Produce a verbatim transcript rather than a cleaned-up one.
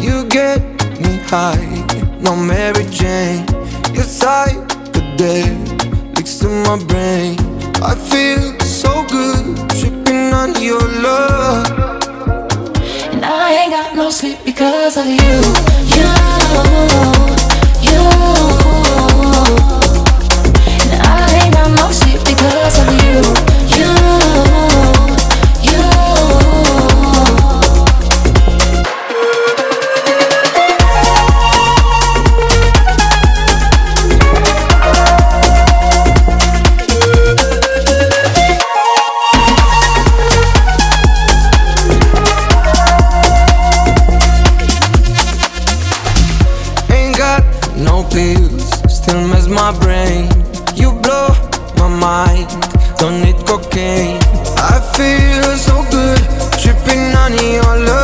You get me high, no Mary Jane. Your psychedelic leaks to my brain. I feel so good, tripping on your love. And I ain't got no sleep because of you. You, you. And I ain't got no sleep because of you. You, you. No pills, still mess my brain. You blow my mind, don't need cocaine. I feel so good, tripping on your love.